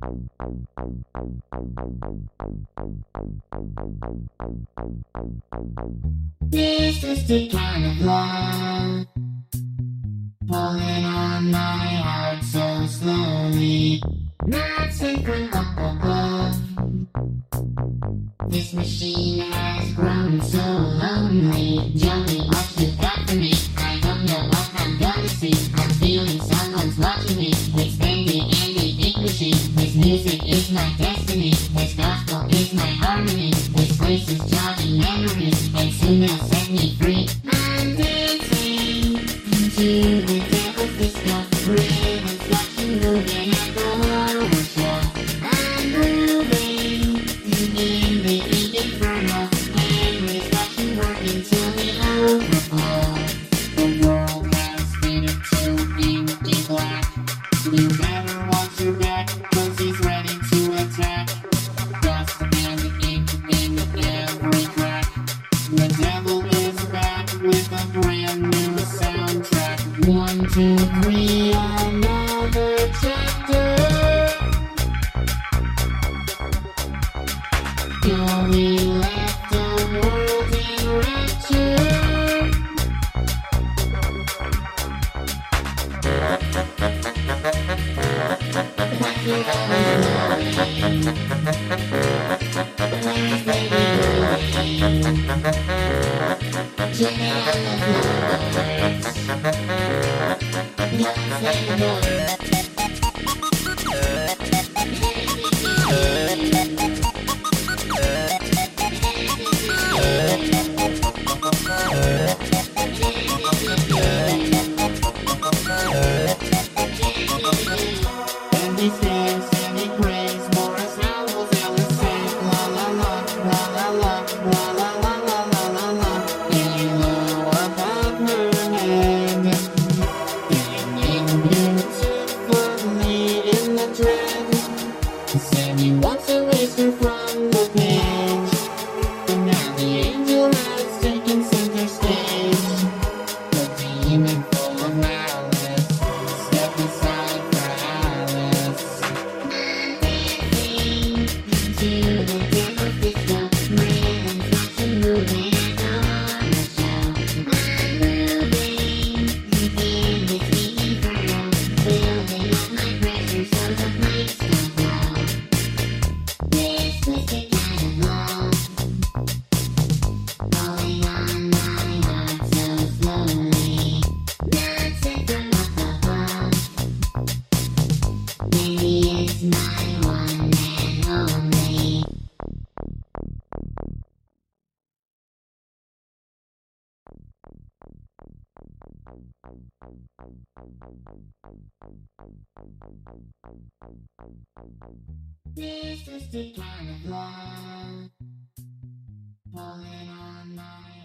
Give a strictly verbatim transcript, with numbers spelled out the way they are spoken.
This is the kind of love pulling on my heart so slowly, not sent from up above. This machine has grown so lonely, jumping off the top of me. I don't know what I'm gonna see. I'm feeling someone's watching me. It's bending and a big machine. This music is my destiny. This gospel is my harmony. This place is jogging memories, and soon they'll set me free. I'm dancing to the devil's disco. Rhythms watching, moving at the horror show. I'm grooving in the deep inferno. Memories watching work until they overflow. The world has faded to inky black. You better watch your back, cause he's ready to attack. Dust and ink in every crack. The devil is back with a brand new soundtrack. One, two, three, another chapter. We left the world in rapture. What you always knowing? Where's baby going? Jimmy on the floors. Don't say no. And he stands and he prays, Morris howls, Alice says, la la la, la la la, la la la la la la la. And low above her head, singing beautifully in the dread. Said he wants to erase her from the page, but now the angel has taken center stage. The demon full of malice step aside for Alice. I'm dancing to the devil's disco. Rhythms watching, moving at the horror show. I'm moving in this deep inferno, building up my pressure so the flames don't blow. This twisted kind of love falling on my heart so slowly, not sent from up above. Baby, it's my one and only. This is the kind of love falling on my